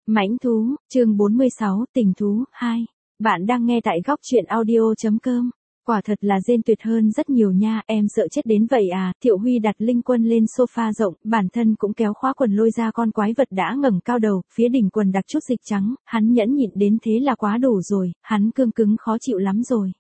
Mãnh thú, chương 46, tình thú, 2. Bạn đang nghe tại góc truyện audio.com. Quả thật là rên tuyệt hơn rất nhiều nha, em sợ chết đến vậy à. Thiệu Huy đặt Linh Quân lên sofa rộng, bản thân cũng kéo khóa quần lôi ra con quái vật đã ngẩng cao đầu, phía đỉnh quần đặc chút dịch trắng, hắn nhẫn nhịn đến thế là quá đủ rồi, hắn cương cứng khó chịu lắm rồi.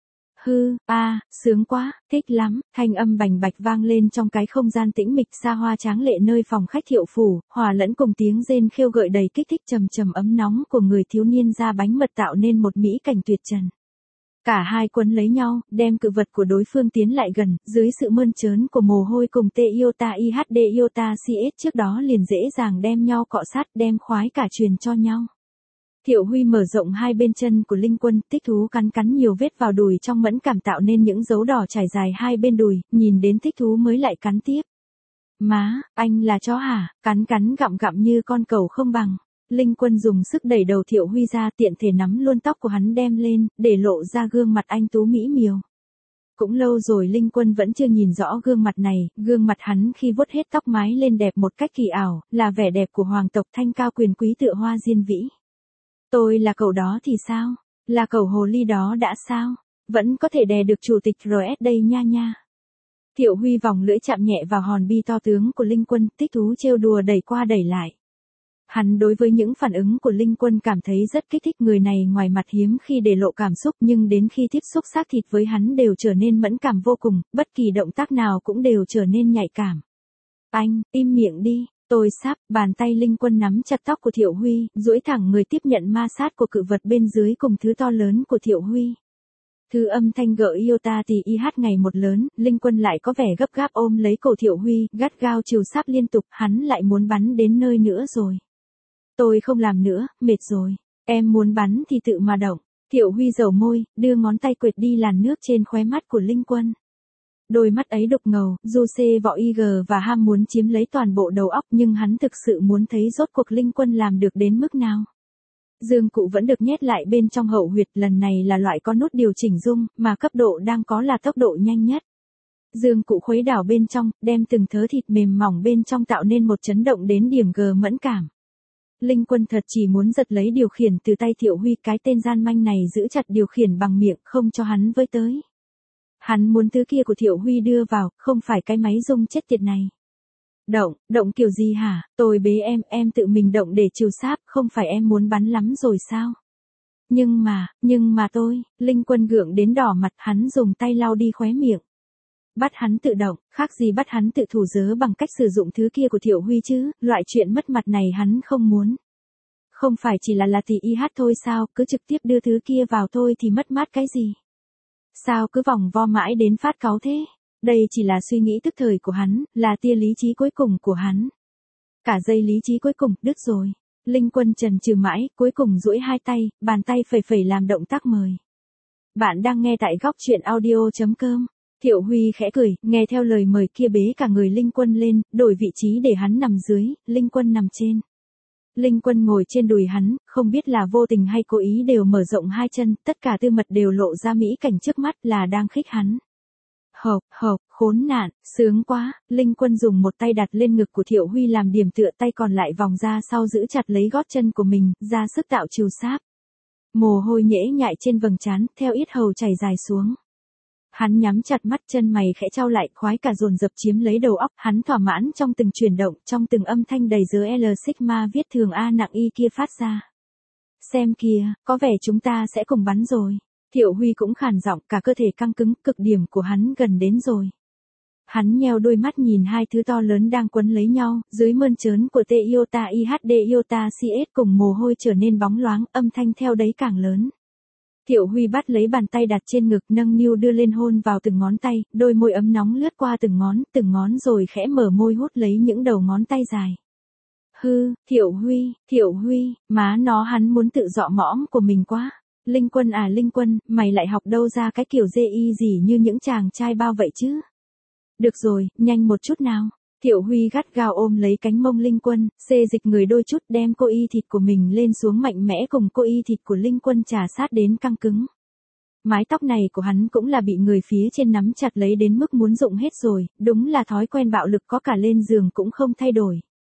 Sướng quá, thích lắm, thanh âm bành bạch vang lên trong cái không gian tĩnh mịch xa hoa tráng lệ nơi phòng khách Thiệu phủ, hòa lẫn cùng tiếng rên khêu gợi đầy kích thích trầm trầm ấm nóng của người thiếu niên ra bánh mật tạo nên một mỹ cảnh tuyệt trần. Cả hai quấn lấy nhau, đem cự vật của đối phương tiến lại gần, dưới sự mơn trớn của mồ hôi cùng tê iota ihd iota cs trước đó liền dễ dàng đem nhau cọ sát, đem khoái cả truyền cho nhau. Thiệu Huy mở rộng hai bên chân của Linh Quân, thích thú cắn nhiều vết vào đùi trong mẫn cảm tạo nên những dấu đỏ trải dài hai bên đùi, nhìn đến thích thú mới lại cắn tiếp. Má, anh là chó hả? Cắn gặm như con cẩu không bằng. Linh Quân dùng sức đẩy đầu Thiệu Huy ra, tiện thể nắm luôn tóc của hắn đem lên, để lộ ra gương mặt anh tú mỹ miều. Cũng lâu rồi Linh Quân vẫn chưa nhìn rõ gương mặt này, gương mặt hắn khi vuốt hết tóc mái lên đẹp một cách kỳ ảo, là vẻ đẹp của hoàng tộc thanh cao quyền quý tựa hoa diên vĩ. Tôi là cậu đó thì sao? Là cậu hồ ly đó đã sao? Vẫn có thể đè được chủ tịch RS đây nha. Thiệu Huy vòng lưỡi chạm nhẹ vào hòn bi to tướng của Linh Quân, thích thú trêu đùa đẩy qua đẩy lại. Hắn đối với những phản ứng của Linh Quân cảm thấy rất kích thích, người này ngoài mặt hiếm khi để lộ cảm xúc nhưng đến khi tiếp xúc xác thịt với hắn đều trở nên mẫn cảm vô cùng, bất kỳ động tác nào cũng đều trở nên nhạy cảm. Anh, im miệng đi. Tôi sắp, bàn tay Linh Quân nắm chặt tóc của Thiệu Huy, duỗi thẳng người tiếp nhận ma sát của cự vật bên dưới cùng thứ to lớn của Thiệu Huy. Thứ âm thanh gợi iota thì ngày một lớn, Linh Quân lại có vẻ gấp gáp ôm lấy cổ Thiệu Huy, gắt gao chiều sáp liên tục, hắn lại muốn bắn đến nơi nữa rồi. Tôi không làm nữa, mệt rồi. Em muốn bắn thì tự mà động. Thiệu Huy dầu môi, đưa ngón tay quệt đi làn nước trên khóe mắt của Linh Quân. Đôi mắt ấy đục ngầu, du xê vọ IG và ham muốn chiếm lấy toàn bộ đầu óc, nhưng hắn thực sự muốn thấy rốt cuộc Linh Quân làm được đến mức nào. Dương cụ vẫn được nhét lại bên trong hậu huyệt, lần này là loại có nút điều chỉnh rung, mà cấp độ đang có là tốc độ nhanh nhất. Dương cụ khuấy đảo bên trong, đem từng thớ thịt mềm mỏng bên trong tạo nên một chấn động đến điểm G mẫn cảm. Linh Quân thật chỉ muốn giật lấy điều khiển từ tay Thiệu Huy, cái tên gian manh này giữ chặt điều khiển bằng miệng, không cho hắn với tới. Hắn muốn thứ kia của Thiệu Huy đưa vào, không phải cái máy rung chết tiệt này. Động kiểu gì hả? Tôi bế em tự mình động để trừ sáp, không phải em muốn bắn lắm rồi sao? Nhưng mà tôi, Linh Quân gượng đến đỏ mặt, hắn dùng tay lau đi khóe miệng. Bắt hắn tự động, khác gì bắt hắn tự thủ dớ bằng cách sử dụng thứ kia của Thiệu Huy chứ, loại chuyện mất mặt này hắn không muốn. Không phải chỉ là thì thôi sao, cứ trực tiếp đưa thứ kia vào thôi thì mất mát cái gì? Sao cứ vòng vo mãi đến phát cáu thế? Đây chỉ là suy nghĩ tức thời của hắn, là tia lý trí cuối cùng của hắn. Cả dây lý trí cuối cùng, đứt rồi. Linh Quân chần chừ mãi, cuối cùng duỗi hai tay, bàn tay phẩy làm động tác mời. Bạn đang nghe tại góc truyện audio.com. Thiệu Huy khẽ cười, nghe theo lời mời kia bế cả người Linh Quân lên, đổi vị trí để hắn nằm dưới, Linh Quân nằm trên. Linh Quân ngồi trên đùi hắn, không biết là vô tình hay cố ý đều mở rộng hai chân, tất cả tư mật đều lộ ra mỹ cảnh trước mắt là đang khích hắn. Khốn nạn, sướng quá, Linh Quân dùng một tay đặt lên ngực của Thiệu Huy làm điểm tựa, tay còn lại vòng ra sau giữ chặt lấy gót chân của mình, ra sức tạo chiều sáp. Mồ hôi nhễ nhại trên vầng trán, theo yết hầu chảy dài xuống. Hắn nhắm chặt mắt, chân mày khẽ chau lại, khoái cả dồn dập chiếm lấy đầu óc, hắn thỏa mãn trong từng chuyển động, trong từng âm thanh đầy dớ L sigma viết thường A nặng Y kia phát ra. Xem kìa, có vẻ chúng ta sẽ cùng bắn rồi. Thiệu Huy cũng khàn giọng, cả cơ thể căng cứng, cực điểm của hắn gần đến rồi. Hắn nheo đôi mắt nhìn hai thứ to lớn đang quấn lấy nhau, dưới mơn trớn của tê iota ihd iota cs cùng mồ hôi trở nên bóng loáng, âm thanh theo đấy càng lớn. Thiệu Huy bắt lấy bàn tay đặt trên ngực, nâng niu đưa lên hôn vào từng ngón tay, đôi môi ấm nóng lướt qua từng ngón rồi khẽ mở môi hút lấy những đầu ngón tay dài. Thiệu Huy, má nó, hắn muốn tự dọ mõm của mình quá. Linh Quân à Linh Quân, mày lại học đâu ra cái kiểu dê y gì như những chàng trai bao vậy chứ? Được rồi, nhanh một chút nào. Thiệu Huy gắt gao ôm lấy cánh mông Linh Quân, xê dịch người đôi chút, đem cô y thịt của mình lên xuống mạnh mẽ cùng cô y thịt của Linh Quân trà sát đến căng cứng. Mái tóc này của hắn cũng là bị người phía trên nắm chặt lấy đến mức muốn rụng hết rồi, đúng là thói quen bạo lực có cả lên giường cũng không thay đổi.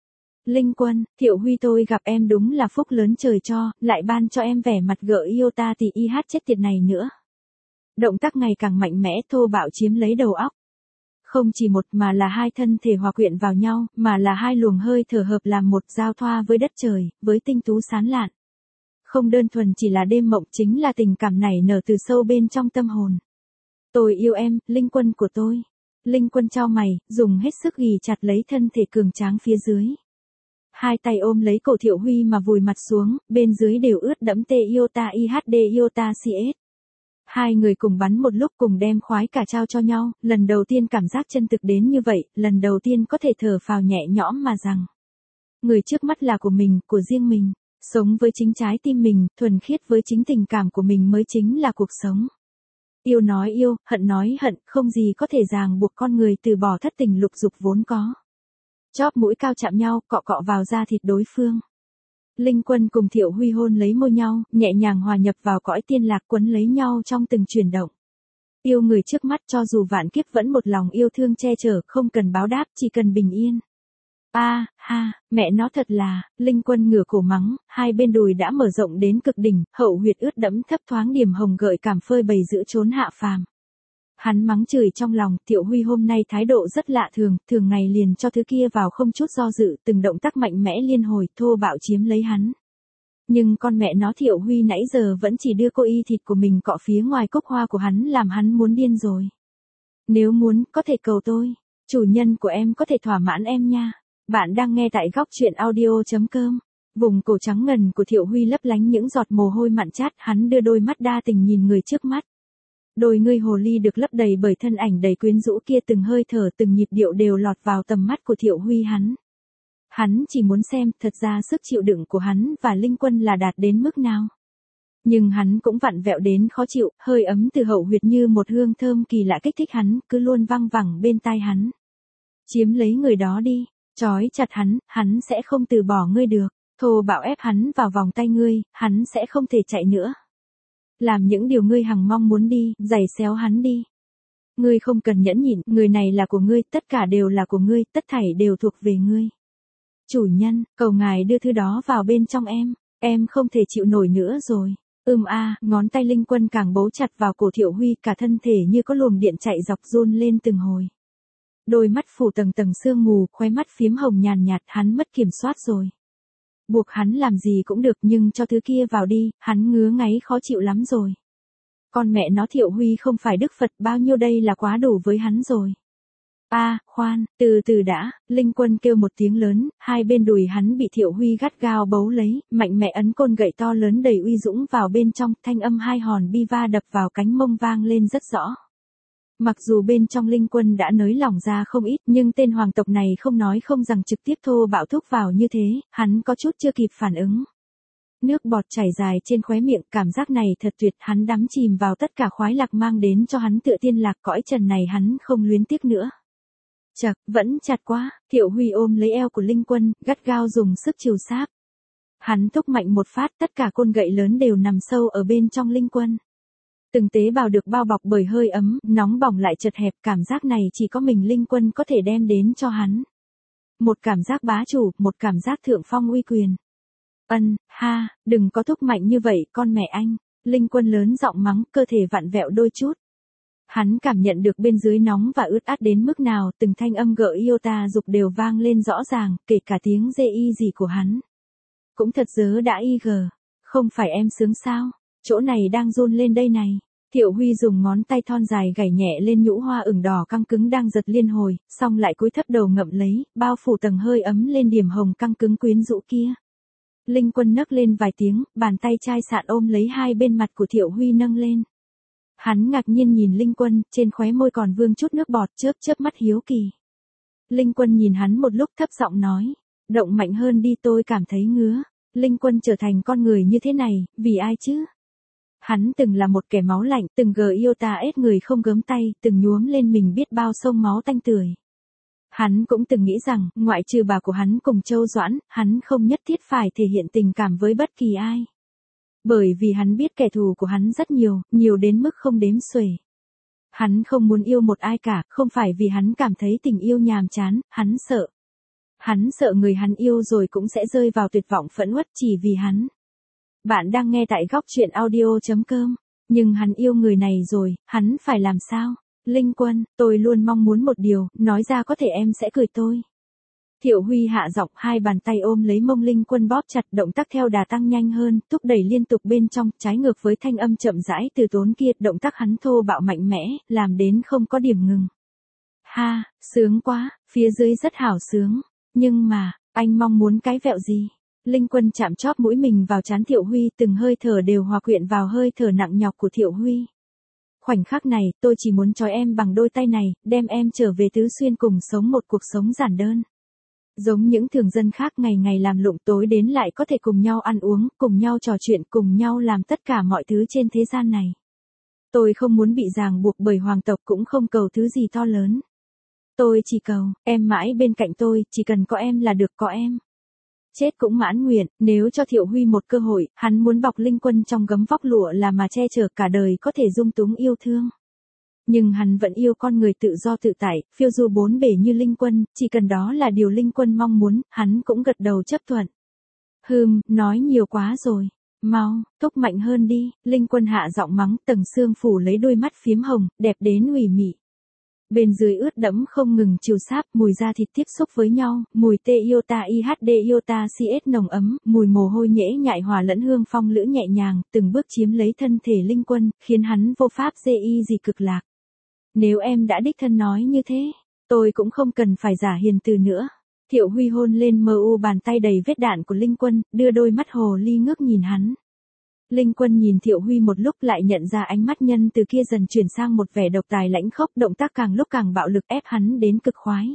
Linh Quân, Thiệu Huy tôi gặp em đúng là phúc lớn trời cho, lại ban cho em vẻ mặt gợi yêu ta thì y hát chết tiệt này nữa. Động tác ngày càng mạnh mẽ thô bạo chiếm lấy đầu óc. Không chỉ một mà là hai thân thể hòa quyện vào nhau, mà là hai luồng hơi thở hợp làm một giao thoa với đất trời, với tinh tú sán lạn. Không đơn thuần chỉ là đêm mộng chính là tình cảm nảy nở từ sâu bên trong tâm hồn. Tôi yêu em, Linh Quân của tôi. Linh Quân chau mày, dùng hết sức ghì chặt lấy thân thể cường tráng phía dưới. Hai tay ôm lấy cổ Thiệu Huy mà vùi mặt xuống, bên dưới đều ướt đẫm tê iota ihd iota cs. Hai người cùng bắn một lúc cùng đem khoái cả trao cho nhau, lần đầu tiên cảm giác chân thực đến như vậy, lần đầu tiên có thể thở phào nhẹ nhõm mà rằng. Người trước mắt là của mình, của riêng mình, sống với chính trái tim mình, thuần khiết với chính tình cảm của mình mới chính là cuộc sống. Yêu nói hận, không gì có thể ràng buộc con người từ bỏ thất tình lục dục vốn có. Chóp mũi cao chạm nhau, cọ cọ vào da thịt đối phương. Linh Quân cùng Thiệu Huy hôn lấy môi nhau, nhẹ nhàng hòa nhập vào cõi tiên lạc quấn lấy nhau trong từng chuyển động. Yêu người trước mắt cho dù vạn kiếp vẫn một lòng yêu thương che chở, không cần báo đáp, chỉ cần bình yên. Mẹ nó thật là, Linh Quân ngửa cổ mắng, hai bên đùi đã mở rộng đến cực đỉnh, hậu huyệt ướt đẫm thấp thoáng điểm hồng gợi cảm phơi bày giữa chốn hạ phàm. Hắn mắng chửi trong lòng, Thiệu Huy hôm nay thái độ rất lạ thường, thường ngày liền cho thứ kia vào không chút do dự, từng động tác mạnh mẽ liên hồi, thô bạo chiếm lấy hắn. Nhưng con mẹ nó Thiệu Huy nãy giờ vẫn chỉ đưa cô y thịt của mình cọ phía ngoài cúc hoa của hắn làm hắn muốn điên rồi. Nếu muốn, có thể cầu tôi. Chủ nhân của em có thể thỏa mãn em nha. Bạn đang nghe tại góc truyện audio.com. Vùng cổ trắng ngần của Thiệu Huy lấp lánh những giọt mồ hôi mặn chát, hắn đưa đôi mắt đa tình nhìn người trước mắt. Đôi ngươi hồ ly được lấp đầy bởi thân ảnh đầy quyến rũ kia, từng hơi thở từng nhịp điệu đều lọt vào tầm mắt của Thiệu Huy hắn. Hắn chỉ muốn xem thật ra sức chịu đựng của hắn và Linh Quân là đạt đến mức nào. Nhưng hắn cũng vặn vẹo đến khó chịu, hơi ấm từ hậu huyệt như một hương thơm kỳ lạ kích thích hắn, cứ luôn văng vẳng bên tai hắn. Chiếm lấy người đó đi, trói chặt hắn sẽ không từ bỏ ngươi được, thô bạo ép hắn vào vòng tay ngươi, hắn sẽ không thể chạy nữa. Làm những điều ngươi hằng mong muốn đi, giày xéo hắn đi. Ngươi không cần nhẫn nhịn, người này là của ngươi, tất cả đều là của ngươi, tất thảy đều thuộc về ngươi. Chủ nhân, cầu ngài đưa thứ đó vào bên trong em không thể chịu nổi nữa rồi. Ngón tay Linh Quân càng bấu chặt vào cổ Thiệu Huy, cả thân thể như có luồng điện chạy dọc run lên từng hồi. Đôi mắt phủ tầng tầng sương mù, khóe mắt phiếm hồng nhàn nhạt, hắn mất kiểm soát rồi. Buộc hắn làm gì cũng được nhưng cho thứ kia vào đi, hắn ngứa ngáy khó chịu lắm rồi. Con mẹ nó Thiệu Huy không phải Đức Phật, bao nhiêu đây là quá đủ với hắn rồi. Khoan, từ từ đã, Linh Quân kêu một tiếng lớn, hai bên đùi hắn bị Thiệu Huy gắt gao bấu lấy, mạnh mẽ ấn côn gậy to lớn đầy uy dũng vào bên trong, thanh âm hai hòn bi va đập vào cánh mông vang lên rất rõ. Mặc dù bên trong Linh Quân đã nới lỏng ra không ít, nhưng tên hoàng tộc này không nói không rằng trực tiếp thô bạo thúc vào như thế, hắn có chút chưa kịp phản ứng. Nước bọt chảy dài trên khóe miệng, cảm giác này thật tuyệt, hắn đắm chìm vào tất cả khoái lạc mang đến cho hắn tựa tiên lạc, cõi trần này hắn không luyến tiếc nữa. Chật, vẫn chặt quá, Thiệu Huy ôm lấy eo của Linh Quân, gắt gao dùng sức chiều sáp. Hắn thúc mạnh một phát, tất cả côn gậy lớn đều nằm sâu ở bên trong Linh Quân. Từng tế bào được bao bọc bởi hơi ấm, nóng bỏng lại chật hẹp, cảm giác này chỉ có mình Linh Quân có thể đem đến cho hắn. Một cảm giác bá chủ, một cảm giác thượng phong uy quyền. Đừng có thúc mạnh như vậy, con mẹ anh. Linh Quân lớn giọng mắng, cơ thể vặn vẹo đôi chút. Hắn cảm nhận được bên dưới nóng và ướt át đến mức nào, từng thanh âm gợi yêu ta dục đều vang lên rõ ràng, kể cả tiếng dê y gì của hắn. Cũng thật dớ đã y gờ. Không phải em sướng sao? Chỗ này đang run lên đây này. Thiệu Huy dùng ngón tay thon dài gảy nhẹ lên nhũ hoa ửng đỏ căng cứng đang giật liên hồi, xong lại cúi thấp đầu ngậm lấy, bao phủ tầng hơi ấm lên điểm hồng căng cứng quyến rũ kia. Linh Quân nấc lên vài tiếng, bàn tay chai sạn ôm lấy hai bên mặt của Thiệu Huy nâng lên. Hắn ngạc nhiên nhìn Linh Quân, trên khóe môi còn vương chút nước bọt, chớp chớp mắt hiếu kỳ. Linh Quân nhìn hắn một lúc thấp giọng nói, động mạnh hơn đi, tôi cảm thấy ngứa. Linh Quân trở thành con người như thế này, vì ai chứ? Hắn từng là một kẻ máu lạnh, từng yêu ta ết người không gớm tay, từng nhuốm lên mình biết bao sông máu tanh tưởi. Hắn cũng từng nghĩ rằng, ngoại trừ bà của hắn cùng Châu Doãn, hắn không nhất thiết phải thể hiện tình cảm với bất kỳ ai. Bởi vì hắn biết kẻ thù của hắn rất nhiều, nhiều đến mức không đếm xuể. Hắn không muốn yêu một ai cả, không phải vì hắn cảm thấy tình yêu nhàm chán, hắn sợ. Hắn sợ người hắn yêu rồi cũng sẽ rơi vào tuyệt vọng phẫn uất chỉ vì hắn. Bạn đang nghe tại góc truyện audio.com. Nhưng hắn yêu người này rồi, hắn phải làm sao? Linh Quân, tôi luôn mong muốn một điều, nói ra có thể em sẽ cười tôi. Thiệu Huy hạ giọng, hai bàn tay ôm lấy mông Linh Quân bóp chặt, động tác theo đà tăng nhanh hơn, thúc đẩy liên tục bên trong, trái ngược với thanh âm chậm rãi từ tốn kia, động tác hắn thô bạo mạnh mẽ, làm đến không có điểm ngừng. Ha, sướng quá, phía dưới rất hảo sướng, nhưng mà, anh mong muốn cái vẹo gì? Linh Quân chạm chóp mũi mình vào trán Thiệu Huy, từng hơi thở đều hòa quyện vào hơi thở nặng nhọc của Thiệu Huy. Khoảnh khắc này, tôi chỉ muốn trói em bằng đôi tay này, đem em trở về Tứ Xuyên cùng sống một cuộc sống giản đơn. Giống những thường dân khác ngày ngày làm lụng, tối đến lại có thể cùng nhau ăn uống, cùng nhau trò chuyện, cùng nhau làm tất cả mọi thứ trên thế gian này. Tôi không muốn bị ràng buộc bởi hoàng tộc, cũng không cầu thứ gì to lớn. Tôi chỉ cầu, em mãi bên cạnh tôi, chỉ cần có em là được, có em. Chết cũng mãn nguyện, nếu cho Thiệu Huy một cơ hội, hắn muốn bọc Linh Quân trong gấm vóc lụa là mà che chở cả đời có thể dung túng yêu thương. Nhưng hắn vẫn yêu con người tự do tự tại, phiêu du bốn bể như Linh Quân, chỉ cần đó là điều Linh Quân mong muốn, hắn cũng gật đầu chấp thuận. Nói nhiều quá rồi. Mau, thúc mạnh hơn đi, Linh Quân hạ giọng mắng, tầng xương phủ lấy đôi mắt phiếm hồng, đẹp đến ủy mị. Bên dưới ướt đẫm không ngừng chiều sáp, mùi da thịt tiếp xúc với nhau, mùi tê iota IHD iota CS nồng ấm, mùi mồ hôi nhễ nhại hòa lẫn hương phong lữ nhẹ nhàng, từng bước chiếm lấy thân thể Linh Quân, khiến hắn vô pháp dê y gì cực lạc. Nếu em đã đích thân nói như thế, tôi cũng không cần phải giả hiền từ nữa. Thiệu Huy hôn lên mờ u bàn tay đầy vết đạn của Linh Quân, đưa đôi mắt hồ ly ngước nhìn hắn. Linh Quân nhìn Thiệu Huy một lúc lại nhận ra ánh mắt nhân từ kia dần chuyển sang một vẻ độc tài lãnh khốc, động tác càng lúc càng bạo lực ép hắn đến cực khoái.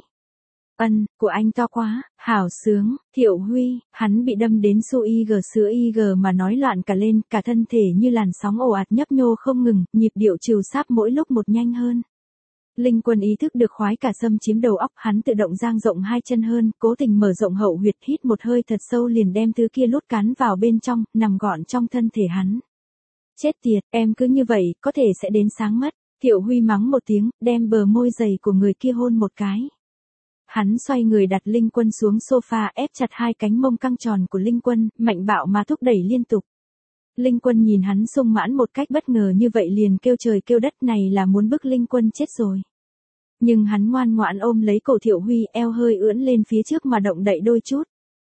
Của anh to quá, hảo sướng, Thiệu Huy, hắn bị đâm đến su ig sữa ig mà nói loạn cả lên, cả thân thể như làn sóng ồ ạt nhấp nhô không ngừng, nhịp điệu trừu sáp mỗi lúc một nhanh hơn. Linh Quân ý thức được khoái cả xâm chiếm đầu óc, hắn tự động dang rộng hai chân hơn, cố tình mở rộng hậu huyệt, hít một hơi thật sâu liền đem thứ kia lút cán vào bên trong, nằm gọn trong thân thể hắn. Chết tiệt, em cứ như vậy, có thể sẽ đến sáng mất. Thiệu Huy mắng một tiếng, đem bờ môi dày của người kia hôn một cái. Hắn xoay người đặt Linh Quân xuống sofa, ép chặt hai cánh mông căng tròn của Linh Quân, mạnh bạo mà thúc đẩy liên tục. Linh Quân nhìn hắn sung mãn một cách bất ngờ như vậy liền kêu trời kêu đất, này là muốn bức Linh Quân chết rồi. Nhưng hắn ngoan ngoãn ôm lấy cổ Thiệu Huy, eo hơi ưỡn lên phía trước mà động đậy đôi chút.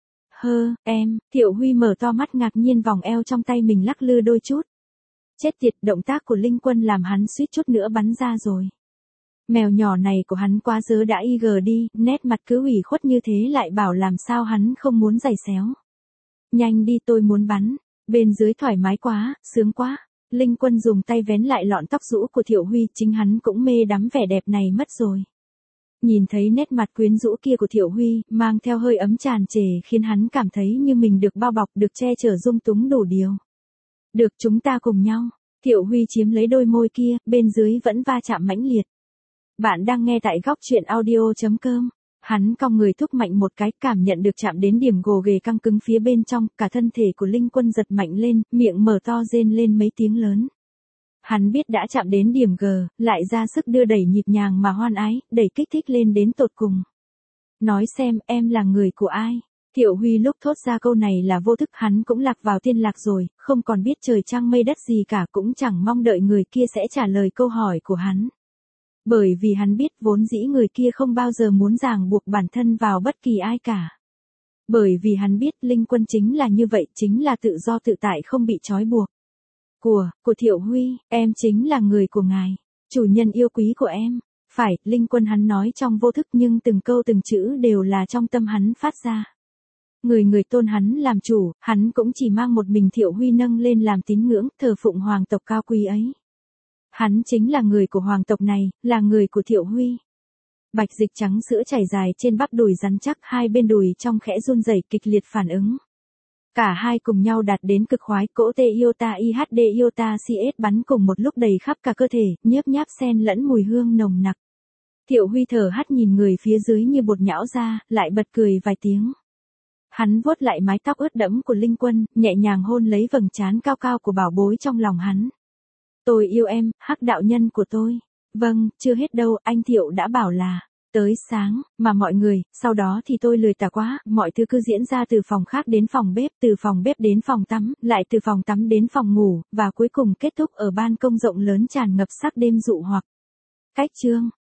Em, Thiệu Huy mở to mắt ngạc nhiên, vòng eo trong tay mình lắc lư đôi chút. Chết tiệt, động tác của Linh Quân làm hắn suýt chút nữa bắn ra rồi. Mèo nhỏ này của hắn quá dớ đã ig đi, nét mặt cứ ủy khuất như thế lại bảo làm sao hắn không muốn giày xéo. Nhanh đi, tôi muốn bắn. Bên dưới thoải mái quá, sướng quá. Linh Quân dùng tay vén lại lọn tóc rũ của Thiệu Huy, chính hắn cũng mê đắm vẻ đẹp này mất rồi. Nhìn thấy nét mặt quyến rũ kia của Thiệu Huy, mang theo hơi ấm tràn trề khiến hắn cảm thấy như mình được bao bọc, được che chở dung túng đủ điều. Được, chúng ta cùng nhau. Thiệu Huy chiếm lấy đôi môi kia, bên dưới vẫn va chạm mãnh liệt. Bạn đang nghe tại góc truyện audio.com. Hắn cong người thúc mạnh một cái, cảm nhận được chạm đến điểm gồ ghề căng cứng phía bên trong, cả thân thể của Linh Quân giật mạnh lên, miệng mở to rên lên mấy tiếng lớn. Hắn biết đã chạm đến điểm G, lại ra sức đưa đẩy nhịp nhàng mà hoan ái, đẩy kích thích lên đến tột cùng. Nói xem, em là người của ai? Thiệu Huy lúc thốt ra câu này là vô thức, hắn cũng lạc vào tiên lạc rồi, không còn biết trời trăng mây đất gì cả, cũng chẳng mong đợi người kia sẽ trả lời câu hỏi của hắn. Bởi vì hắn biết vốn dĩ người kia không bao giờ muốn ràng buộc bản thân vào bất kỳ ai cả. Bởi vì hắn biết Linh Quân chính là như vậy, chính là tự do tự tại không bị trói buộc. Của Thiệu Huy, em chính là người của ngài, chủ nhân yêu quý của em. Phải, Linh Quân hắn nói trong vô thức nhưng từng câu từng chữ đều là trong tâm hắn phát ra. Người tôn hắn làm chủ, hắn cũng chỉ mang một mình Thiệu Huy nâng lên làm tín ngưỡng, thờ phụng hoàng tộc cao quý ấy. Hắn chính là người của hoàng tộc này, là người của Thiệu Huy. Bạch dịch trắng sữa chảy dài trên bắp đùi rắn chắc, hai bên đùi trong khẽ run rẩy kịch liệt phản ứng. Cả hai cùng nhau đạt đến cực khoái, cỗ tê iota IHD iota CS bắn cùng một lúc đầy khắp cả cơ thể, nhớp nháp xen lẫn mùi hương nồng nặc. Thiệu Huy thở hắt nhìn người phía dưới như bột nhão ra, lại bật cười vài tiếng. Hắn vuốt lại mái tóc ướt đẫm của Linh Quân, nhẹ nhàng hôn lấy vầng trán cao cao của bảo bối trong lòng hắn. Tôi yêu em, hắc đạo nhân của tôi. Vâng, chưa hết đâu, anh Thiệu đã bảo là. Tới sáng, mà mọi người, sau đó thì tôi lười tả quá, mọi thứ cứ diễn ra từ phòng khác đến phòng bếp, từ phòng bếp đến phòng tắm, lại từ phòng tắm đến phòng ngủ, và cuối cùng kết thúc ở ban công rộng lớn tràn ngập sắc đêm dụ hoặc. Cách chương